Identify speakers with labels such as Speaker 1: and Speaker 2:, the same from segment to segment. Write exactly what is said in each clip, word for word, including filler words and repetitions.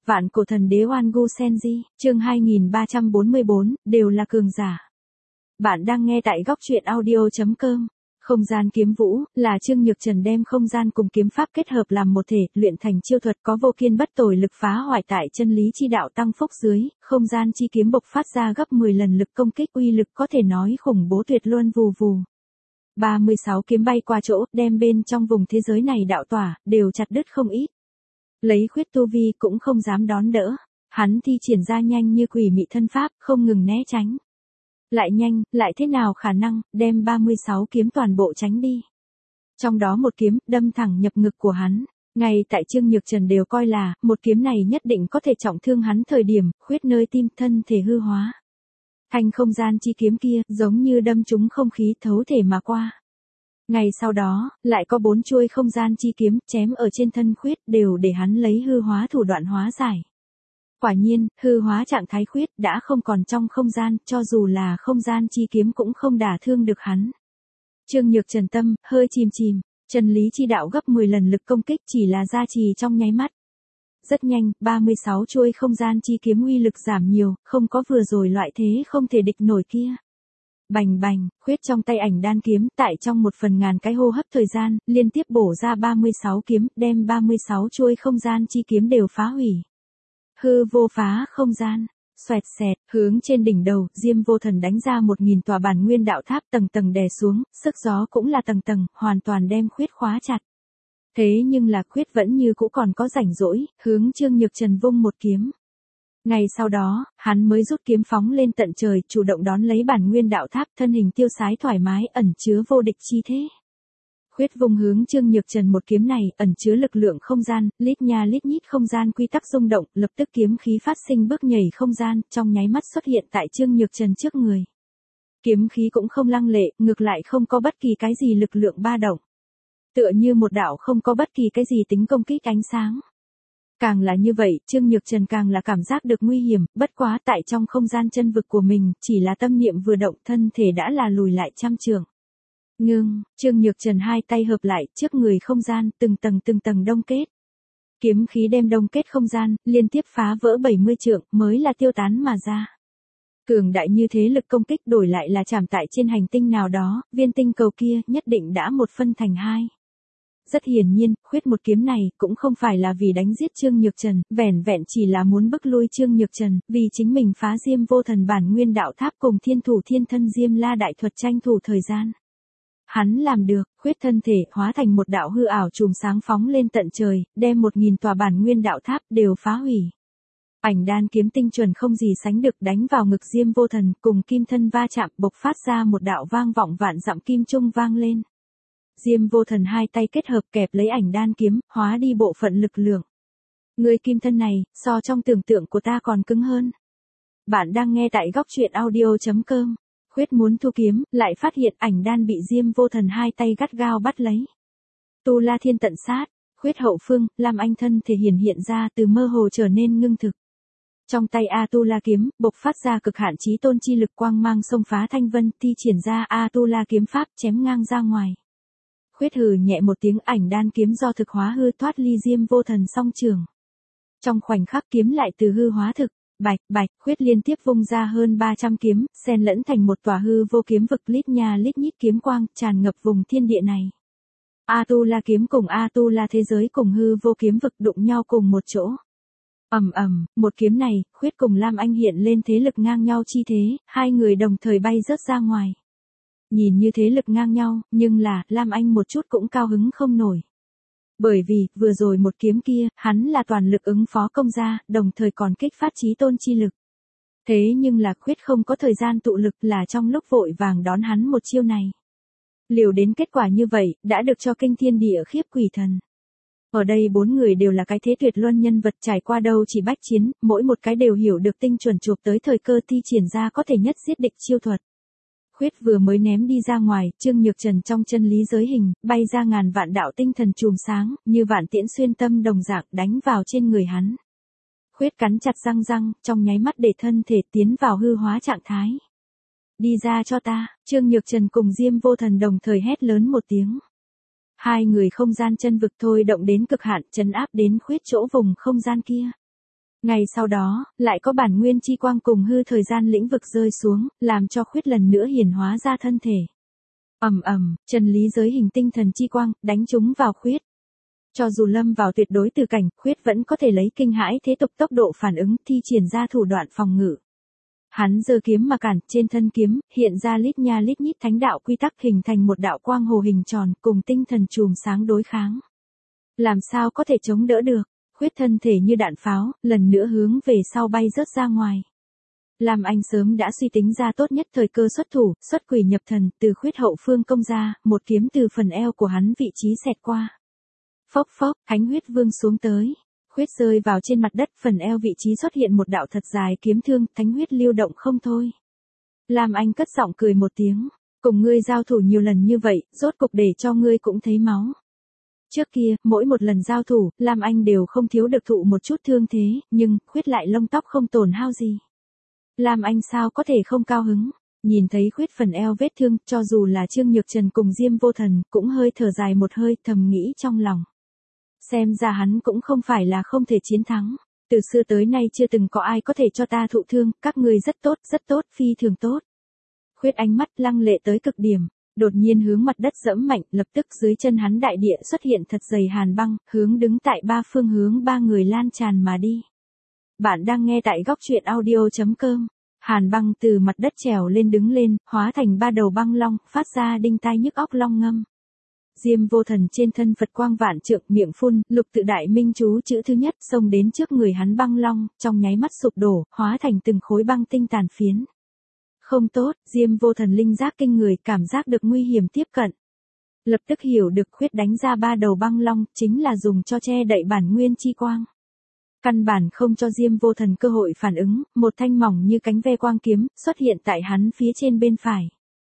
Speaker 1: Vạn cổ thần đế Oan Gu Senji, chương hai nghìn ba trăm bốn mươi bốn, đều là cường giả. Bạn đang nghe tại góc truyện audio chấm com. Không gian kiếm vũ, là Trương Nhược Trần đem không gian cùng kiếm pháp kết hợp làm một thể, luyện thành chiêu thuật có vô kiên bất tồi lực phá hoại tại chân lý chi đạo tăng phúc dưới, không gian chi kiếm bộc phát ra gấp mười lần lực công kích uy lực có thể nói khủng bố tuyệt luân vù vù. ba mươi sáu kiếm bay qua chỗ, đem bên trong vùng thế giới này đạo tỏa, đều chặt đứt không ít. Lấy khuyết tu vi cũng không dám đón đỡ, hắn thi triển ra nhanh như quỷ mị thân pháp, không ngừng né tránh. Lại nhanh, lại thế nào khả năng, đem ba mươi sáu kiếm toàn bộ tránh đi. Trong đó một kiếm, đâm thẳng nhập ngực của hắn. Ngay tại Trương Nhược Trần đều coi là, một kiếm này nhất định có thể trọng thương hắn thời điểm, khuyết nơi tim thân thể hư hóa. Thanh không gian chi kiếm kia, giống như đâm trúng không khí thấu thể mà qua. Ngày sau đó, lại có bốn chuôi không gian chi kiếm, chém ở trên thân khuyết, đều để hắn lấy hư hóa thủ đoạn hóa giải. Quả nhiên, hư hóa trạng thái khuyết đã không còn trong không gian, cho dù là không gian chi kiếm cũng không đả thương được hắn. Trương Nhược Trần tâm, hơi chìm chìm, chân lý chi đạo gấp mười lần lực công kích chỉ là gia trì trong nháy mắt. Rất nhanh, ba mươi sáu chuôi không gian chi kiếm uy lực giảm nhiều, không có vừa rồi loại thế không thể địch nổi kia. Bành bành, khuyết trong tay ảnh đan kiếm, tại trong một phần ngàn cái hô hấp thời gian, liên tiếp bổ ra ba mươi sáu kiếm, đem ba mươi sáu chuôi không gian chi kiếm đều phá hủy. Hư vô phá không gian, xoẹt xẹt, hướng trên đỉnh đầu, Diêm Vô Thần đánh ra một nghìn tòa bản nguyên đạo tháp tầng tầng đè xuống, sức gió cũng là tầng tầng, hoàn toàn đem khuyết khóa chặt. Thế nhưng là khuyết vẫn như cũ còn có rảnh rỗi, hướng Trương Nhược Trần vung một kiếm. Ngày sau đó, hắn mới rút kiếm phóng lên tận trời, chủ động đón lấy bản nguyên đạo tháp, thân hình tiêu sái thoải mái, ẩn chứa vô địch chi thế. Khuyết vùng hướng Trương Nhược Trần một kiếm này, ẩn chứa lực lượng không gian, lít nha lít nhít không gian quy tắc rung động, lập tức kiếm khí phát sinh bước nhảy không gian, trong nháy mắt xuất hiện tại Trương Nhược Trần trước người. Kiếm khí cũng không lăng lệ, ngược lại không có bất kỳ cái gì lực lượng ba động. Tựa như một đạo không có bất kỳ cái gì tính công kích ánh sáng. Càng là như vậy, Trương Nhược Trần càng là cảm giác được nguy hiểm, bất quá tại trong không gian chân vực của mình, chỉ là tâm niệm vừa động thân thể đã là lùi lại trăm trượng. Ngưng, Trương Nhược Trần hai tay hợp lại, trước người không gian, từng tầng từng tầng đông kết. Kiếm khí đem đông kết không gian, liên tiếp phá vỡ bảy mươi trượng, mới là tiêu tán mà ra. Cường đại như thế lực công kích đổi lại là chạm tại trên hành tinh nào đó, viên tinh cầu kia nhất định đã một phân thành hai. Rất hiển nhiên, khuyết một kiếm này cũng không phải là vì đánh giết Trương Nhược Trần, vẻn vẹn chỉ là muốn bức lui Trương Nhược Trần, vì chính mình phá Diêm Vô Thần bản nguyên đạo tháp cùng thiên thủ thiên thân Diêm La đại thuật tranh thủ thời gian. Hắn làm được, khuyết thân thể hóa thành một đạo hư ảo chùm sáng phóng lên tận trời, đem một nghìn tòa bản nguyên đạo tháp đều phá hủy. Ảnh đan kiếm tinh chuẩn không gì sánh được đánh vào ngực Diêm Vô Thần, cùng kim thân va chạm bộc phát ra một đạo vang vọng vạn dặm kim trung vang lên. Diêm Vô Thần hai tay kết hợp kẹp lấy ảnh đan kiếm, hóa đi bộ phận lực lượng. Người kim thân này, so trong tưởng tượng của ta còn cứng hơn. Bạn đang nghe tại góc truyện audio chấm com. Khuyết muốn thu kiếm, lại phát hiện ảnh đan bị Diêm Vô Thần hai tay gắt gao bắt lấy. Tu La Thiên tận sát, khuyết hậu phương, Lam Anh thân thể hiển hiện ra từ mơ hồ trở nên ngưng thực. Trong tay A Tu La kiếm, bộc phát ra cực hạn chí tôn chi lực quang mang xông phá thanh vân, thi triển ra A Tu La kiếm pháp chém ngang ra ngoài. Khuyết hừ nhẹ một tiếng, ảnh đan kiếm do thực hóa hư thoát ly Diêm Vô Thần song trường. Trong khoảnh khắc kiếm lại từ hư hóa thực, bạch bạch, khuyết liên tiếp vung ra hơn ba trăm kiếm, xen lẫn thành một tòa hư vô kiếm vực, lít nha lít nhít kiếm quang, tràn ngập vùng thiên địa này. A Tu La kiếm cùng A Tu La thế giới cùng hư vô kiếm vực đụng nhau cùng một chỗ. Ầm ầm, một kiếm này, khuyết cùng Lam Anh hiện lên thế lực ngang nhau chi thế, hai người đồng thời bay rớt ra ngoài. Nhìn như thế lực ngang nhau, nhưng là, Lam Anh một chút cũng cao hứng không nổi. Bởi vì, vừa rồi một kiếm kia, hắn là toàn lực ứng phó công ra, đồng thời còn kích phát chí tôn chi lực. Thế nhưng là khuyết không có thời gian tụ lực, là trong lúc vội vàng đón hắn một chiêu này. Liều đến kết quả như vậy, đã được cho kinh thiên địa khiếp quỷ thần. Ở đây bốn người đều là cái thế tuyệt luân nhân vật, trải qua đâu chỉ bách chiến, mỗi một cái đều hiểu được tinh chuẩn chụp tới thời cơ thi triển ra có thể nhất giết địch chiêu thuật. Khuyết vừa mới ném đi ra ngoài, Trương Nhược Trần trong chân lý giới hình, bay ra ngàn vạn đạo tinh thần chùm sáng, như vạn tiễn xuyên tâm đồng dạng đánh vào trên người hắn. Khuyết cắn chặt răng răng, trong nháy mắt để thân thể tiến vào hư hóa trạng thái. Đi ra cho ta, Trương Nhược Trần cùng Diêm Vô Thần đồng thời hét lớn một tiếng. Hai người không gian chân vực thôi động đến cực hạn, trấn áp đến khuyết chỗ vùng không gian kia. Ngày sau đó, lại có bản nguyên chi quang cùng hư thời gian lĩnh vực rơi xuống, làm cho Khuyết lần nữa hiển hóa ra thân thể. Ầm ầm, chân lý giới hình tinh thần chi quang, đánh trúng vào Khuyết. Cho dù lâm vào tuyệt đối tử cảnh, Khuyết vẫn có thể lấy kinh hãi thế tục tốc độ phản ứng, thi triển ra thủ đoạn phòng ngự. Hắn giơ kiếm mà cản, trên thân kiếm, hiện ra lít nha lít nhít thánh đạo quy tắc hình thành một đạo quang hồ hình tròn, cùng tinh thần chùm sáng đối kháng. Làm sao có thể chống đỡ được, Khuyết thân thể như đạn pháo, lần nữa hướng về sau bay rớt ra ngoài. Lam Anh sớm đã suy tính ra tốt nhất thời cơ xuất thủ, xuất quỷ nhập thần, từ Khuyết hậu phương công ra, một kiếm từ phần eo của hắn vị trí xẹt qua. Phốc phốc, thánh huyết vương xuống tới. Khuyết rơi vào trên mặt đất, phần eo vị trí xuất hiện một đạo thật dài kiếm thương, thánh huyết lưu động không thôi. Lam Anh cất giọng cười một tiếng, cùng ngươi giao thủ nhiều lần như vậy, rốt cục để cho ngươi cũng thấy máu. Trước kia, mỗi một lần giao thủ, Lam Anh đều không thiếu được thụ một chút thương thế, nhưng, Khuyết lại lông tóc không tổn hao gì. Lam Anh sao có thể không cao hứng, nhìn thấy Khuyết phần eo vết thương, cho dù là Trương Nhược Trần cùng Diêm Vô Thần, cũng hơi thở dài một hơi, thầm nghĩ trong lòng. Xem ra hắn cũng không phải là không thể chiến thắng. Từ xưa tới nay chưa từng có ai có thể cho ta thụ thương, các ngươi rất tốt, rất tốt, phi thường tốt. Khuyết ánh mắt lăng lệ tới cực điểm, đột nhiên hướng mặt đất dẫm mạnh, lập tức dưới chân hắn đại địa xuất hiện thật dày hàn băng, hướng đứng tại ba phương hướng ba người lan tràn mà đi. Bạn đang nghe tại góc truyện audio chấm com. Hàn băng từ mặt đất trèo lên đứng lên, hóa thành ba đầu băng long, phát ra đinh tai nhức óc long ngâm. Diêm Vô Thần trên thân Phật quang vạn trượng, miệng phun, lục tự đại minh chú chữ thứ nhất xông đến trước người hắn băng long, trong nháy mắt sụp đổ, hóa thành từng khối băng tinh tàn phiến. Không tốt, Diêm Vô Thần linh giác kinh người, cảm giác được nguy hiểm tiếp cận. Lập tức hiểu được Khuyết đánh ra ba đầu băng long, chính là dùng cho che đậy bản nguyên chi quang. Căn bản không cho Diêm Vô Thần cơ hội phản ứng, một thanh mỏng như cánh ve quang kiếm, xuất hiện tại hắn phía trên bên phải.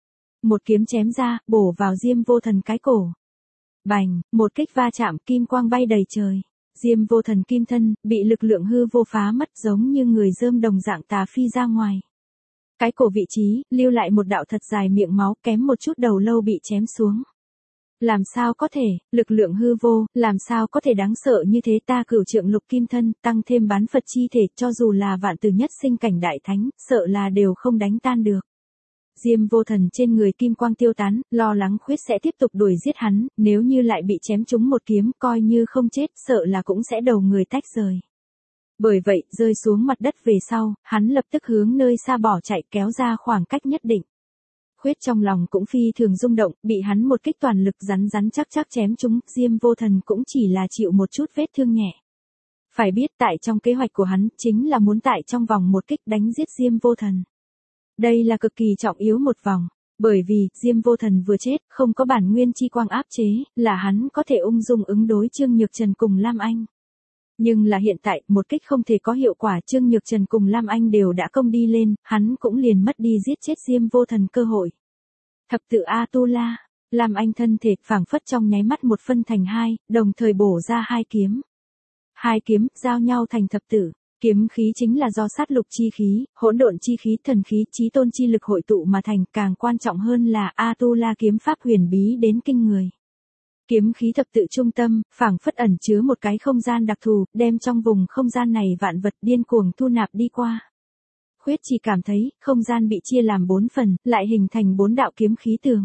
Speaker 1: Một kiếm chém ra, bổ vào Diêm Vô Thần cái cổ. Bành, một kích va chạm, kim quang bay đầy trời. Diêm Vô Thần kim thân, bị lực lượng hư vô phá mất, giống như người rơm đồng dạng tà phi ra ngoài. Cái cổ vị trí, lưu lại một đạo thật dài miệng máu, kém một chút đầu lâu bị chém xuống. Làm sao có thể, lực lượng hư vô, làm sao có thể đáng sợ như thế, ta cửu trượng lục kim thân, tăng thêm bán Phật chi thể, cho dù là vạn từ nhất sinh cảnh đại thánh, sợ là đều không đánh tan được. Diêm Vô Thần trên người kim quang tiêu tán, lo lắng Khuyết sẽ tiếp tục đuổi giết hắn, nếu như lại bị chém trúng một kiếm, coi như không chết, sợ là cũng sẽ đầu người tách rời. Bởi vậy, rơi xuống mặt đất về sau, hắn lập tức hướng nơi xa bỏ chạy, kéo ra khoảng cách nhất định. Khuyết trong lòng cũng phi thường rung động, bị hắn một kích toàn lực rắn rắn chắc chắc chém trúng, Diêm Vô Thần cũng chỉ là chịu một chút vết thương nhẹ. Phải biết tại trong kế hoạch của hắn, chính là muốn tại trong vòng một kích đánh giết Diêm Vô Thần. Đây là cực kỳ trọng yếu một vòng, bởi vì, Diêm Vô Thần vừa chết, không có bản nguyên chi quang áp chế, là hắn có thể ung dung ứng đối Trương Nhược Trần cùng Lam Anh. Nhưng là hiện tại, một kích không thể có hiệu quả, Trương Nhược Trần cùng Lam Anh đều đã công đi lên, hắn cũng liền mất đi giết chết Diêm Vô Thần cơ hội. Thập tự A-tu-la, Lam Anh thân thể phảng phất trong nháy mắt một phân thành hai, đồng thời bổ ra hai kiếm. Hai kiếm, giao nhau thành thập tử. Kiếm khí chính là do sát lục chi khí, hỗn độn chi khí, thần khí, chí tôn chi lực hội tụ mà thành, càng quan trọng hơn là A-tu-la kiếm pháp huyền bí đến kinh người. Kiếm khí thập tự trung tâm, phảng phất ẩn chứa một cái không gian đặc thù, đem trong vùng không gian này vạn vật điên cuồng thu nạp đi qua. Khuyết chỉ cảm thấy, không gian bị chia làm bốn phần, lại hình thành bốn đạo kiếm khí tường.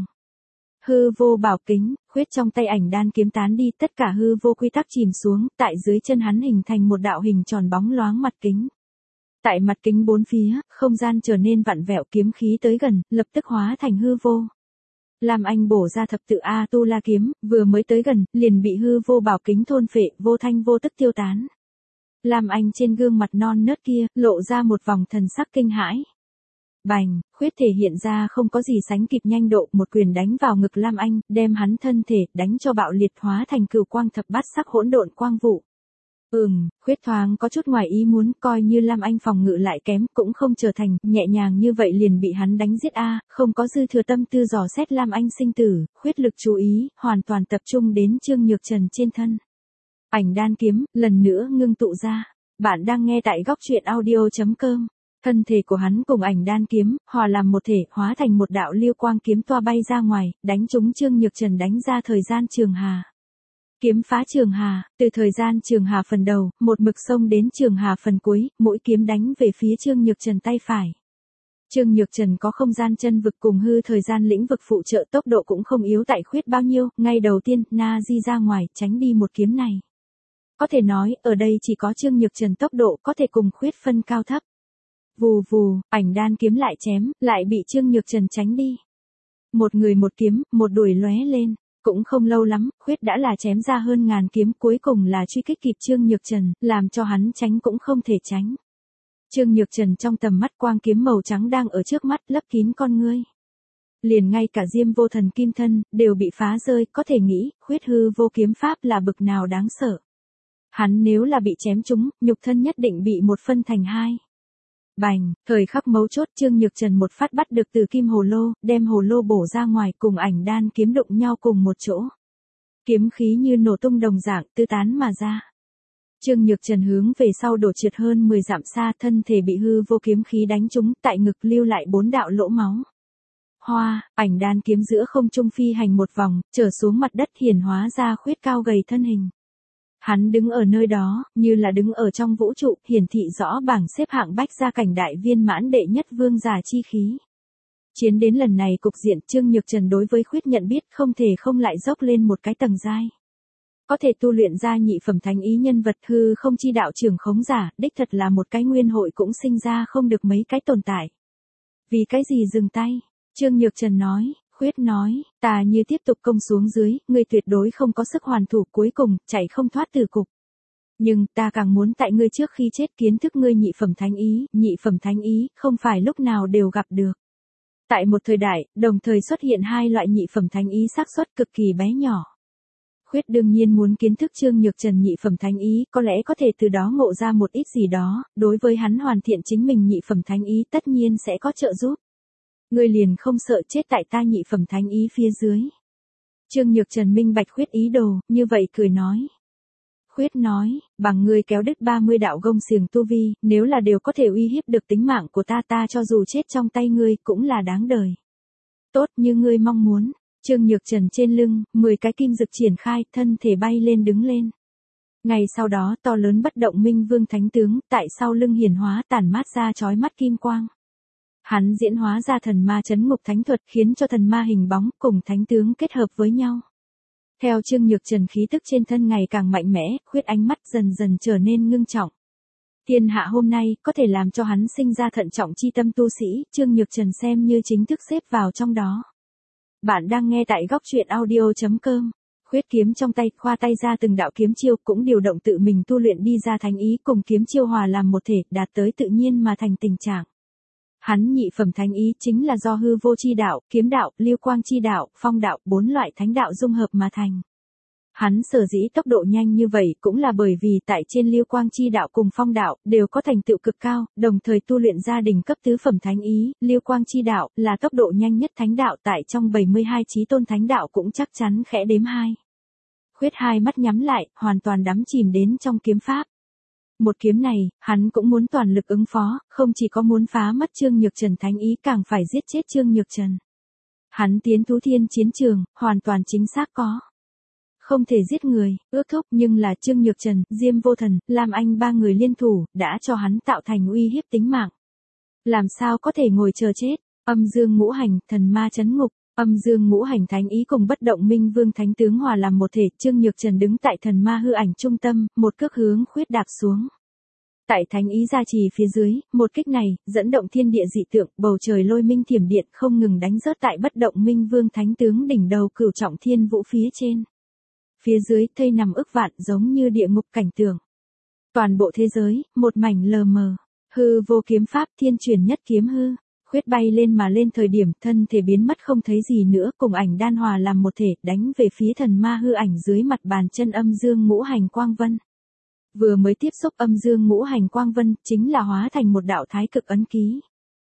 Speaker 1: Hư vô bảo kính, Khuyết trong tay ảnh đan kiếm tán đi, tất cả hư vô quy tắc chìm xuống, tại dưới chân hắn hình thành một đạo hình tròn bóng loáng mặt kính. Tại mặt kính bốn phía, không gian trở nên vặn vẹo, kiếm khí tới gần, lập tức hóa thành hư vô. Lam Anh bổ ra thập tự A-tu-la kiếm, vừa mới tới gần, liền bị hư vô bảo kính thôn phệ, vô thanh vô tức tiêu tán. Lam Anh trên gương mặt non nớt kia, lộ ra một vòng thần sắc kinh hãi. Bành, Khuyết thể hiện ra không có gì sánh kịp nhanh độ, một quyền đánh vào ngực Lam Anh, đem hắn thân thể, đánh cho bạo liệt, hóa thành cửu quang thập bát sắc hỗn độn quang vụ. Ừm, Khuyết thoáng có chút ngoài ý muốn, coi như Lam Anh phòng ngự lại kém, cũng không trở thành, nhẹ nhàng như vậy liền bị hắn đánh giết a, không có dư thừa tâm tư dò xét Lam Anh sinh tử, Khuyết lực chú ý, hoàn toàn tập trung đến Trương Nhược Trần trên thân. Ảnh đan kiếm, lần nữa ngưng tụ ra. Bạn đang nghe tại góc truyện audio chấm com. Thân thể của hắn cùng ảnh đan kiếm, hòa làm một thể, hóa thành một đạo lưu quang kiếm toa bay ra ngoài, đánh trúng Trương Nhược Trần đánh ra thời gian trường hà. Kiếm phá Trường Hà, từ thời gian Trường Hà phần đầu, một mực xông đến Trường Hà phần cuối, mũi kiếm đánh về phía Trương Nhược Trần tay phải. Trương Nhược Trần có không gian chân vực cùng hư thời gian lĩnh vực phụ trợ, tốc độ cũng không yếu tại Khuyết bao nhiêu, ngay đầu tiên, na di ra ngoài, tránh đi một kiếm này. Có thể nói, ở đây chỉ có Trương Nhược Trần tốc độ có thể cùng Khuyết phân cao thấp. Vù vù, ảnh đan kiếm lại chém, lại bị Trương Nhược Trần tránh đi. Một người một kiếm, một đuổi lóe lên. Cũng không lâu lắm, Khuyết đã là chém ra hơn ngàn kiếm, cuối cùng là truy kích kịp Trương Nhược Trần, làm cho hắn tránh cũng không thể tránh. Trương Nhược Trần trong tầm mắt quang kiếm màu trắng đang ở trước mắt, lấp kín con ngươi. Liền ngay cả Diêm Vô Thần kim thân, đều bị phá rơi, có thể nghĩ, Khuyết hư vô kiếm pháp là bực nào đáng sợ. Hắn nếu là bị chém trúng, nhục thân nhất định bị một phân thành hai. Bành, thời khắc mấu chốt Trương Nhược Trần một phát bắt được từ kim hồ lô, đem hồ lô bổ ra ngoài cùng ảnh đan kiếm đụng nhau cùng một chỗ. Kiếm khí như nổ tung đồng dạng tứ tán mà ra. Trương Nhược Trần hướng về sau đổ trượt hơn mười dặm xa, thân thể bị hư vô kiếm khí đánh trúng, tại ngực lưu lại bốn đạo lỗ máu. Hoa, ảnh đan kiếm giữa không trung phi hành một vòng, trở xuống mặt đất hiển hóa ra Khuyết cao gầy thân hình. Hắn đứng ở nơi đó, như là đứng ở trong vũ trụ, hiển thị rõ bảng xếp hạng bách gia cảnh đại viên mãn đệ nhất vương giả chi khí. Chiến đến lần này cục diện Trương Nhược Trần đối với Khuyết nhận biết không thể không lại dốc lên một cái tầng giai. Có thể tu luyện ra nhị phẩm thánh ý nhân vật hư không chi đạo trưởng khống giả, đích thật là một cái nguyên hội cũng sinh ra không được mấy cái tồn tại. Vì cái gì dừng tay? Trương Nhược Trần nói. Khuyết nói, ta như tiếp tục công xuống dưới, ngươi tuyệt đối không có sức hoàn thủ, cuối cùng, chạy không thoát từ cục. Nhưng, ta càng muốn tại ngươi trước khi chết kiến thức ngươi nhị phẩm thánh ý, nhị phẩm thánh ý, không phải lúc nào đều gặp được. Tại một thời đại, đồng thời xuất hiện hai loại nhị phẩm thánh ý xác suất cực kỳ bé nhỏ. Khuyết đương nhiên muốn kiến thức Trương Nhược Trần nhị phẩm thánh ý, có lẽ có thể từ đó ngộ ra một ít gì đó, đối với hắn hoàn thiện chính mình nhị phẩm thánh ý tất nhiên sẽ có trợ giúp. Ngươi liền không sợ chết tại ta nhị phẩm thánh ý phía dưới. Trương Nhược Trần minh bạch Khuyết ý đồ, như vậy cười nói. Khuyết nói, bằng ngươi kéo đứt ba mươi đạo gông xiềng tu vi, nếu là đều có thể uy hiếp được tính mạng của ta ta cho dù chết trong tay ngươi cũng là đáng đời. Tốt như ngươi mong muốn, Trương Nhược Trần trên lưng, mười cái kim dực triển khai, thân thể bay lên đứng lên. Ngày sau đó to lớn bất động minh vương thánh tướng, tại sau lưng hiển hóa tản mát ra chói mắt kim quang. Hắn diễn hóa ra thần ma chấn ngục thánh thuật khiến cho thần ma hình bóng cùng thánh tướng kết hợp với nhau. Theo Trương Nhược Trần khí tức trên thân ngày càng mạnh mẽ, Khuyết ánh mắt dần dần trở nên ngưng trọng. Thiên hạ hôm nay có thể làm cho hắn sinh ra thận trọng chi tâm tu sĩ, Trương Nhược Trần xem như chính thức xếp vào trong đó. Bạn đang nghe tại góc truyện audio chấm com. Khuyết kiếm trong tay, khoa tay ra từng đạo kiếm chiêu cũng điều động tự mình tu luyện đi ra thánh ý cùng kiếm chiêu hòa làm một thể, đạt tới tự nhiên mà thành tình trạng. Hắn nhị phẩm thánh ý chính là do hư vô chi đạo, kiếm đạo, lưu quang chi đạo, phong đạo, bốn loại thánh đạo dung hợp mà thành. Hắn sở dĩ tốc độ nhanh như vậy cũng là bởi vì tại trên lưu quang chi đạo cùng phong đạo đều có thành tựu cực cao, đồng thời tu luyện gia đình cấp tứ phẩm thánh ý, lưu quang chi đạo là tốc độ nhanh nhất thánh đạo tại trong bảy mươi hai chí tôn thánh đạo cũng chắc chắn khẽ đếm hai. Khuyết hai mắt nhắm lại, hoàn toàn đắm chìm đến trong kiếm pháp. Một kiếm này, hắn cũng muốn toàn lực ứng phó, không chỉ có muốn phá mất Trương Nhược Trần thánh ý càng phải giết chết Trương Nhược Trần. Hắn tiến Thú Thiên chiến trường, hoàn toàn chính xác có. Không thể giết người, ước thúc nhưng là Trương Nhược Trần, Diêm Vô Thần, Lam Anh ba người liên thủ, đã cho hắn tạo thành uy hiếp tính mạng. Làm sao có thể ngồi chờ chết, âm dương ngũ hành, thần ma chấn ngục. Âm dương ngũ hành thánh ý cùng bất động minh vương thánh tướng hòa làm một thể, Trương Nhược Trần đứng tại thần ma hư ảnh trung tâm, một cước hướng Khuyết đạp xuống. Tại thánh ý gia trì phía dưới, một kích này, dẫn động thiên địa dị tượng, bầu trời lôi minh thiểm điện không ngừng đánh rớt tại bất động minh vương thánh tướng đỉnh đầu cửu trọng thiên vũ phía trên. Phía dưới, thây nằm ức vạn giống như địa ngục cảnh tượng. Toàn bộ thế giới, một mảnh lờ mờ, hư vô kiếm pháp thiên truyền nhất kiếm hư. Khuyết bay lên mà lên thời điểm thân thể biến mất không thấy gì nữa cùng ảnh đan hòa làm một thể đánh về phía thần ma hư ảnh dưới mặt bàn chân âm dương ngũ hành quang vân. Vừa mới tiếp xúc âm dương ngũ hành quang vân chính là hóa thành một đạo thái cực ấn ký.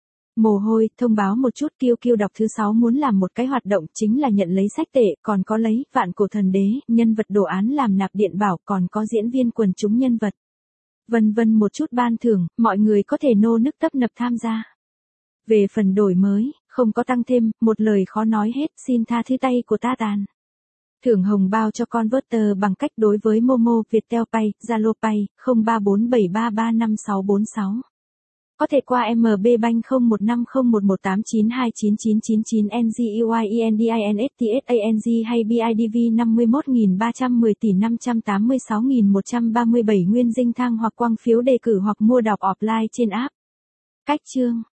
Speaker 1: Mồ hôi, thông báo một chút kiêu kiêu đọc thứ sáu muốn làm một cái hoạt động chính là nhận lấy sách tệ, còn có lấy vạn cổ thần đế, nhân vật đồ án làm nạp điện bảo, còn có diễn viên quần chúng nhân vật. Vân vân một chút ban thưởng, mọi người có thể nô nức tấp nập tham gia. Về phần đổi mới, không có tăng thêm, một lời khó nói hết, xin tha thứ tay của ta tàn. Thưởng hồng bao cho Converter bằng cách đối với Momo, Viettel Pay, Zalo Pay, không ba bốn bảy ba ba năm sáu bốn sáu. Có thể qua em bê Bank không một năm không một một tám chín hai chín chín chín chín N G U I E N D I N S T S A N G hay B I D V năm mươi mốt nghìn ba trăm mười tỷ năm trăm tám mươi sáu nghìn một trăm ba mươi bảy nguyên dinh thang hoặc quăng phiếu đề cử hoặc mua đọc offline trên app. Cách chương